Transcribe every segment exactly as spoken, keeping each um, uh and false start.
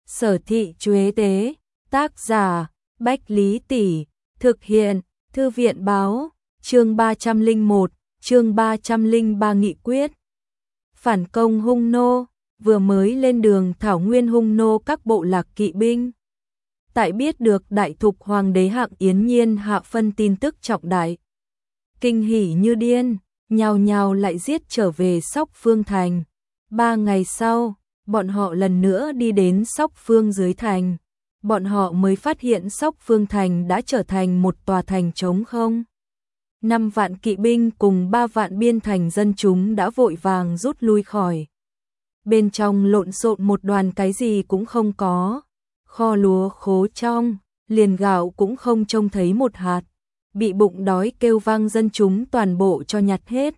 Sở thị Chuế Tế, tác giả, Bách Lý Tỷ, thực hiện, Thư viện báo, chương ba trăm lẻ một, chương ba trăm lẻ ba nghị quyết. Phản công Hung nô, vừa mới lên đường thảo nguyên Hung nô các bộ lạc kỵ binh. Tại biết được đại thục hoàng đế Hạng Yến Nhiên hạ phân tin tức trọng đại. Kinh hỉ như điên, nhào nhào lại giết trở về Sóc Phương Thành. Ba ngày sau, bọn họ lần nữa đi đến Sóc Phương dưới thành. Bọn họ mới phát hiện Sóc Phương Thành đã trở thành một tòa thành trống không. Năm vạn kỵ binh cùng ba vạn biên thành dân chúng đã vội vàng rút lui khỏi. Bên trong lộn xộn một đoàn cái gì cũng không có. Kho lúa khố trong, liền gạo cũng không trông thấy một hạt. Bị bụng đói kêu vang dân chúng toàn bộ cho nhặt hết.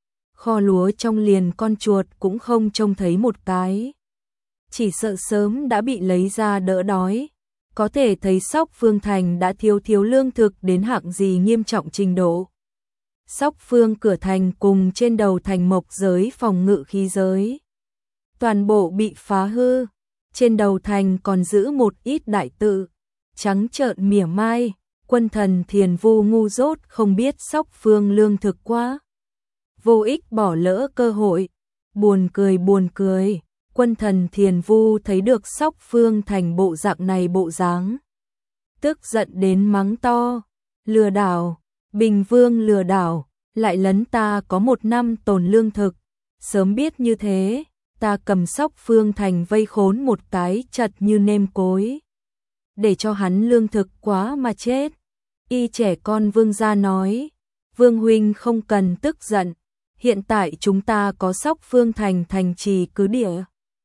Kho lúa trong liền con chuột cũng không trông thấy một cái. Chỉ sợ sớm đã bị lấy ra đỡ đói. Có thể thấy Sóc Phương Thành đã thiếu thiếu lương thực đến hạng gì nghiêm trọng trình độ. Sóc Phương cửa thành cùng trên đầu thành mộc giới phòng ngự khí giới. Toàn bộ bị phá hư. Trên đầu thành còn giữ một ít đại tự. Trắng trợn mỉa mai. Quân thần Thiền Vu ngu dốt không biết Sóc Phương lương thực quá. Vô ích bỏ lỡ cơ hội. Buồn cười buồn cười. Quân thần Thiền Vu thấy được Sóc Phương Thành bộ dạng này bộ dáng. Tức giận đến mắng to. Lừa đảo. Bình Vương lừa đảo. Lại lấn ta có một năm tồn lương thực. Sớm biết như thế. Ta cầm Sóc Phương Thành vây khốn một cái chật như nêm cối. Để cho hắn lương thực quá mà chết. Y trẻ con Vương gia nói. Vương huynh không cần tức giận. Hiện tại chúng ta có Sóc Phương Thành thành trì cứ địa.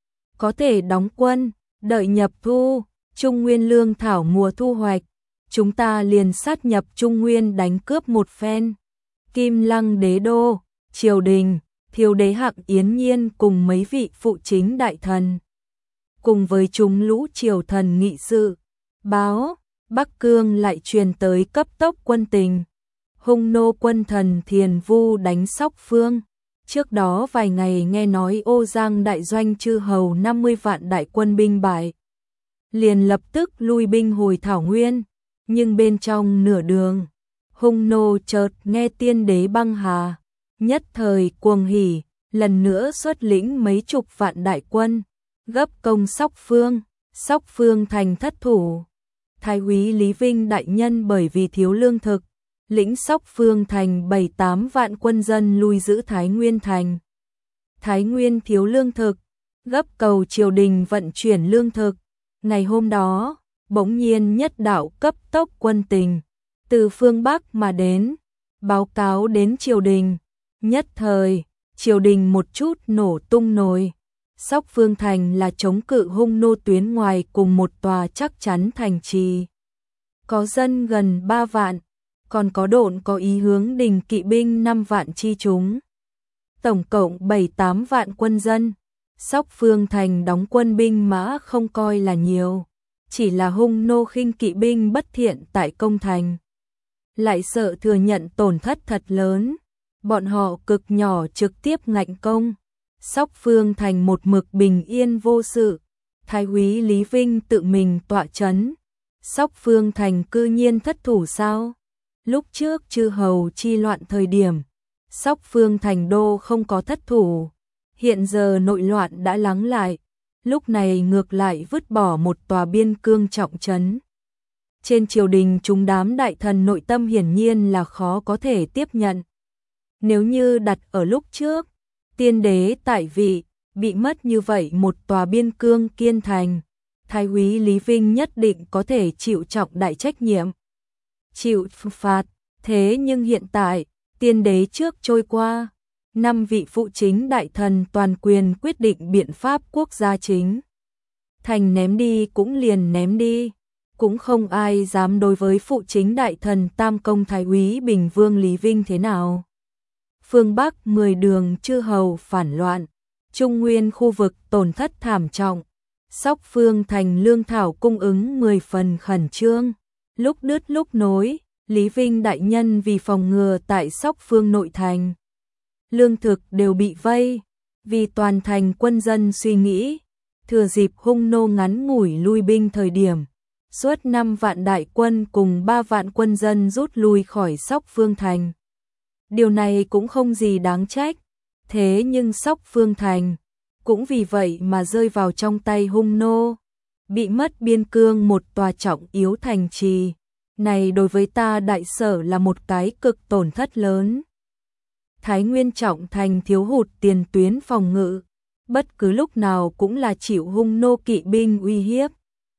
Có thể đóng quân, đợi nhập thu, Trung Nguyên lương thảo mùa thu hoạch. Chúng ta liền sát nhập Trung Nguyên đánh cướp một phen. Kim Lăng đế đô, triều đình, thiếu đế Hạng Yến Nhiên cùng mấy vị phụ chính đại thần. Cùng với chúng lũ triều thần nghị sự. Báo, Bắc Cương lại truyền tới cấp tốc quân tình. Hung nô quân thần Thiền Vu đánh Sóc Phương. Trước đó vài ngày nghe nói Ô Giang đại doanh chư hầu năm mươi vạn đại quân binh bại. Liền lập tức lui binh hồi Thảo Nguyên. Nhưng bên trong nửa đường, Hung nô chợt nghe tiên đế băng hà. Nhất thời cuồng hỉ, lần nữa xuất lĩnh mấy chục vạn đại quân. Gấp công Sóc Phương, Sóc Phương thành thất thủ. Thái úy Lý Vinh đại nhân bởi vì thiếu lương thực. Lĩnh Sóc Phương Thành bảy tám vạn quân dân lui giữ Thái Nguyên Thành. Thái Nguyên thiếu lương thực, gấp cầu triều đình vận chuyển lương thực. Ngày hôm đó, bỗng nhiên nhất đạo cấp tốc quân tình, từ phương Bắc mà đến, báo cáo đến triều đình. Nhất thời, triều đình một chút nổ tung nồi. Sóc Phương Thành là chống cự Hung nô tuyến ngoài cùng một tòa chắc chắn thành trì. Có dân gần ba vạn. Còn có độn có ý hướng đình kỵ binh năm vạn chi chúng. Tổng cộng bảy tám vạn quân dân. Sóc Phương Thành đóng quân binh mã không coi là nhiều. Chỉ là Hung nô khinh kỵ binh bất thiện tại công thành. Lại sợ thừa nhận tổn thất thật lớn. Bọn họ cực nhỏ trực tiếp ngạnh công. Sóc Phương Thành một mực bình yên vô sự. Thái úy Lý Vinh tự mình tọa chấn. Sóc Phương Thành cư nhiên thất thủ sao? Lúc trước chư hầu chi loạn thời điểm, Sóc Phương Thành đô không có thất thủ. Hiện giờ nội loạn đã lắng lại, lúc này ngược lại vứt bỏ một tòa biên cương trọng trấn. Trên triều đình chúng đám đại thần nội tâm hiển nhiên là khó có thể tiếp nhận. Nếu như đặt ở lúc trước, tiên đế tại vị, bị mất như vậy một tòa biên cương kiên thành, Thái úy Lý Vinh nhất định có thể chịu trọng đại trách nhiệm. Chịu phạt, thế nhưng hiện tại, tiên đế trước trôi qua, năm vị phụ chính đại thần toàn quyền quyết định biện pháp quốc gia chính. Thành ném đi cũng liền ném đi, cũng không ai dám đối với phụ chính đại thần tam công Thái úy Bình Vương Lý Vinh thế nào. Phương Bắc mười đường chư hầu phản loạn, Trung Nguyên khu vực tổn thất thảm trọng, Sóc Phương Thành lương thảo cung ứng mười phần khẩn trương. Lúc đứt lúc nối, Lý Vinh đại nhân vì phòng ngừa tại Sóc Phương nội thành. Lương thực đều bị vây, vì toàn thành quân dân suy nghĩ, thừa dịp Hung nô ngắn ngủi lui binh thời điểm, suốt năm vạn đại quân cùng ba vạn quân dân rút lui khỏi Sóc Phương Thành. Điều này cũng không gì đáng trách, thế nhưng Sóc Phương Thành cũng vì vậy mà rơi vào trong tay Hung nô, bị mất biên cương một tòa trọng yếu thành trì. Này đối với ta Đại Sở là một cái cực tổn thất lớn. Thái Nguyên trọng thành thiếu hụt tiền tuyến phòng ngự, bất cứ lúc nào cũng là chịu Hung nô kỵ binh uy hiếp.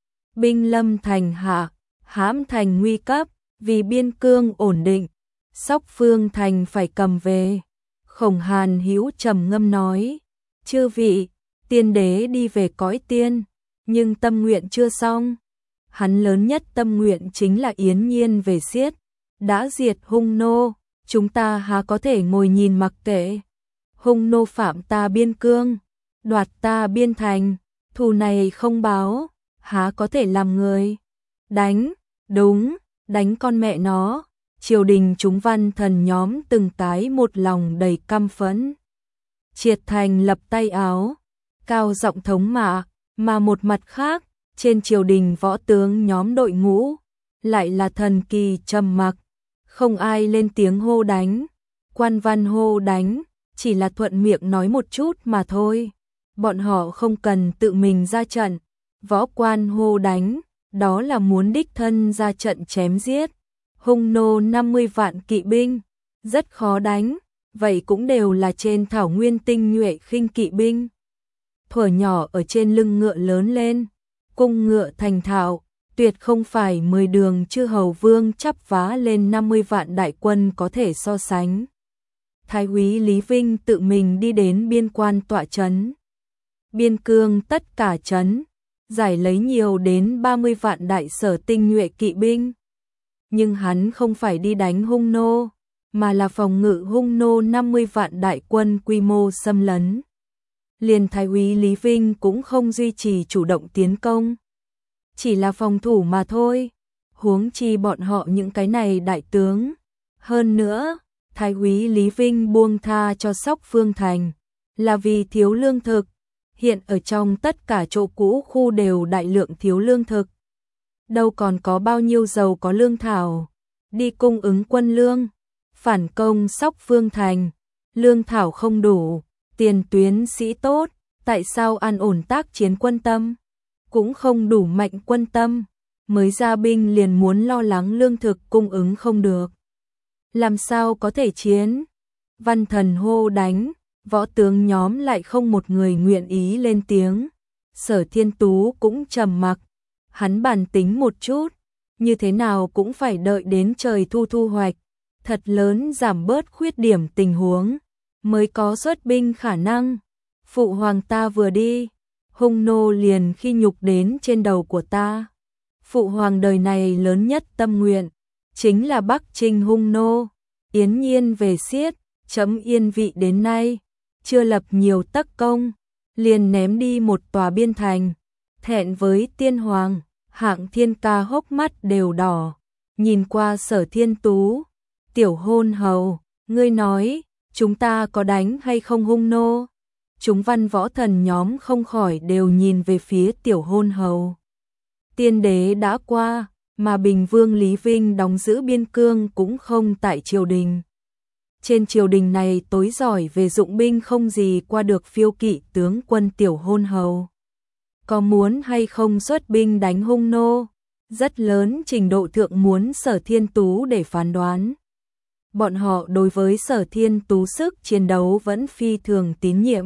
Binh lâm thành hạ, hãm thành nguy cấp, vì biên cương ổn định, Sóc Phương Thành phải cầm về. Khổng Hàn Hữu trầm ngâm nói, chư vị, tiên đế đi về cõi tiên, nhưng tâm nguyện chưa xong. Hắn lớn nhất tâm nguyện chính là yên nhiên về xiết, đã diệt Hung nô, chúng ta há có thể ngồi nhìn mặc kệ. Hung nô phạm ta biên cương, đoạt ta biên thành, thù này không báo, há có thể làm người. Đánh, đúng, đánh con mẹ nó. Triều đình chúng văn thần nhóm từng cái một lòng đầy căm phẫn. Triệt Thành lập tay áo, cao giọng thống mạ, mà một mặt khác, trên triều đình võ tướng nhóm đội ngũ, lại là thần kỳ trầm mặc, không ai lên tiếng hô đánh. Quan văn hô đánh, chỉ là thuận miệng nói một chút mà thôi. Bọn họ không cần tự mình ra trận. Võ quan hô đánh, đó là muốn đích thân ra trận chém giết. Hung nô năm mươi vạn kỵ binh, rất khó đánh, vậy cũng đều là trên thảo nguyên tinh nhuệ khinh kỵ binh. Thuở nhỏ ở trên lưng ngựa lớn lên, cung ngựa thành thạo, tuyệt không phải mười đường chư hầu vương chắp vá lên năm mươi vạn đại quân có thể so sánh. Thái úy Lý Vinh tự mình đi đến biên quan tọa trấn. Biên cương tất cả trấn, giải lấy nhiều đến ba mươi vạn đại sở tinh nhuệ kỵ binh. Nhưng hắn không phải đi đánh Hung nô, mà là phòng ngự Hung nô năm mươi vạn đại quân quy mô xâm lấn. Liền Thái úy Lý Vinh cũng không duy trì chủ động tiến công, chỉ là phòng thủ mà thôi, huống chi bọn họ những cái này đại tướng. Hơn nữa, Thái úy Lý Vinh buông tha cho Sóc Phương Thành, là vì thiếu lương thực. Hiện ở trong tất cả chỗ cũ khu đều đại lượng thiếu lương thực. Đâu còn có bao nhiêu dầu có lương thảo, đi cung ứng quân lương, phản công Sóc Phương Thành, lương thảo không đủ, tiền tuyến sĩ tốt, tại sao an ổn tác chiến quân tâm, cũng không đủ mạnh quân tâm, mới ra binh liền muốn lo lắng lương thực cung ứng không được. Làm sao có thể chiến? Văn thần hô đánh, võ tướng nhóm lại không một người nguyện ý lên tiếng. Sở Thiên Tú cũng trầm mặc. Hắn bàn tính một chút, như thế nào cũng phải đợi đến trời thu thu hoạch, thật lớn giảm bớt khuyết điểm tình huống, mới có xuất binh khả năng. Phụ hoàng ta vừa đi, Hung nô liền khi nhục đến trên đầu của ta. Phụ hoàng đời này lớn nhất tâm nguyện, chính là Bắc Trinh Hung nô, yên nhiên về xiết, chấm yên vị đến nay, chưa lập nhiều tất công, liền ném đi một tòa biên thành, thẹn với tiên hoàng. Hạng Thiên Ca hốc mắt đều đỏ, nhìn qua Sở Thiên Tú. Tiểu hôn hầu, ngươi nói, chúng ta có đánh hay không Hung nô? Chúng văn võ thần nhóm không khỏi đều nhìn về phía tiểu hôn hầu. Tiên đế đã qua, mà Bình Vương Lý Vinh đóng giữ biên cương cũng không tại triều đình. Trên triều đình này tối giỏi về dụng binh không gì qua được phiêu kỵ tướng quân tiểu hôn hầu. Có muốn hay không xuất binh đánh Hung nô, rất lớn trình độ thượng muốn Sở Thiên Tú để phán đoán. Bọn họ đối với Sở Thiên Tú sức chiến đấu vẫn phi thường tín nhiệm.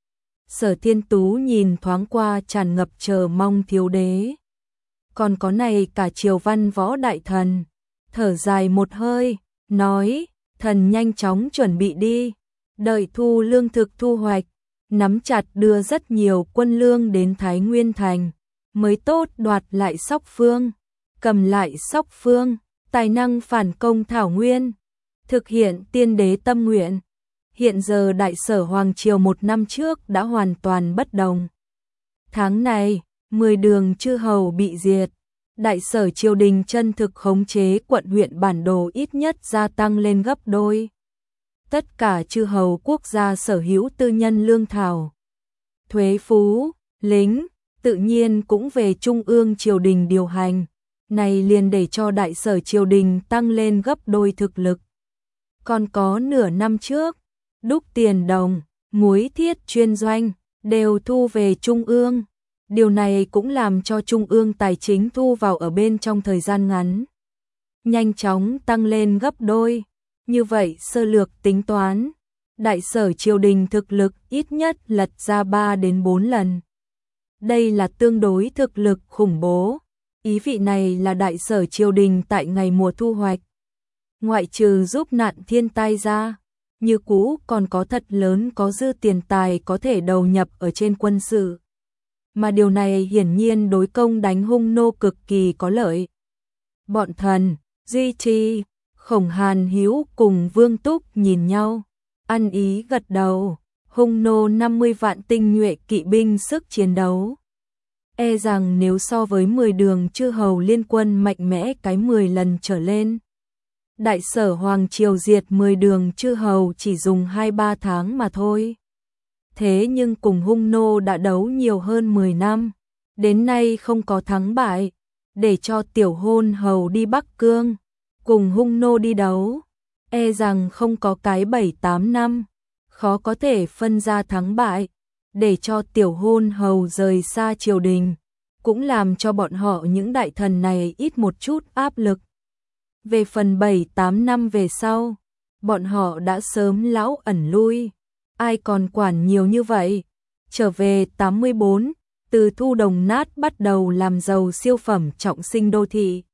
Sở Thiên Tú nhìn thoáng qua tràn ngập chờ mong thiếu đế. Còn có này cả triều văn võ đại thần, thở dài một hơi, nói, thần nhanh chóng chuẩn bị đi, đợi thu lương thực thu hoạch, nắm chặt đưa rất nhiều quân lương đến Thái Nguyên Thành, mới tốt đoạt lại Sóc Phương, cầm lại Sóc Phương, tài năng phản công Thảo Nguyên, thực hiện tiên đế tâm nguyện. Hiện giờ Đại Sở Hoàng Triều một năm trước đã hoàn toàn bất đồng. Tháng này, mười đường chư hầu bị diệt, Đại Sở triều đình chân thực khống chế quận huyện bản đồ ít nhất gia tăng lên gấp đôi. Tất cả chư hầu quốc gia sở hữu tư nhân lương thảo, thuế phú, lính, tự nhiên cũng về trung ương triều đình điều hành, này liền để cho đại sở triều đình tăng lên gấp đôi thực lực. Còn có nửa năm trước, đúc tiền đồng, muối thiết chuyên doanh, đều thu về trung ương. Điều này cũng làm cho trung ương tài chính thu vào ở bên trong thời gian ngắn nhanh chóng tăng lên gấp đôi. Như vậy sơ lược tính toán, đại sở triều đình thực lực ít nhất lật ra ba đến bốn lần. Đây là tương đối thực lực khủng bố. Ý vị này là đại sở triều đình tại ngày mùa thu hoạch, ngoại trừ giúp nạn thiên tai ra, như cũ còn có thật lớn có dư tiền tài có thể đầu nhập ở trên quân sự. Mà điều này hiển nhiên đối công đánh Hung Nô cực kỳ có lợi. Bọn thần, Duy Trì, Khổng Hàn Hiếu cùng Vương Túc nhìn nhau, ăn ý gật đầu. Hung Nô năm mươi vạn tinh nhuệ kỵ binh sức chiến đấu, e rằng nếu so với mười đường chư hầu liên quân mạnh mẽ cái mười lần trở lên. Đại sở Hoàng Triều diệt mười đường chư hầu chỉ dùng hai ba tháng mà thôi. Thế nhưng cùng Hung Nô đã đấu nhiều hơn mười năm, đến nay không có thắng bại, để cho tiểu hôn hầu đi Bắc Cương, cùng Hung Nô đi đấu, e rằng không có cái bảy tám năm, khó có thể phân ra thắng bại, để cho tiểu hôn hầu rời xa triều đình, cũng làm cho bọn họ những đại thần này ít một chút áp lực. Về phần bảy tám năm về sau, bọn họ đã sớm lão ẩn lui, ai còn quản nhiều như vậy. Trở về tám mươi bốn, từ Thu Đồng Nát bắt đầu làm giàu siêu phẩm trọng sinh đô thị.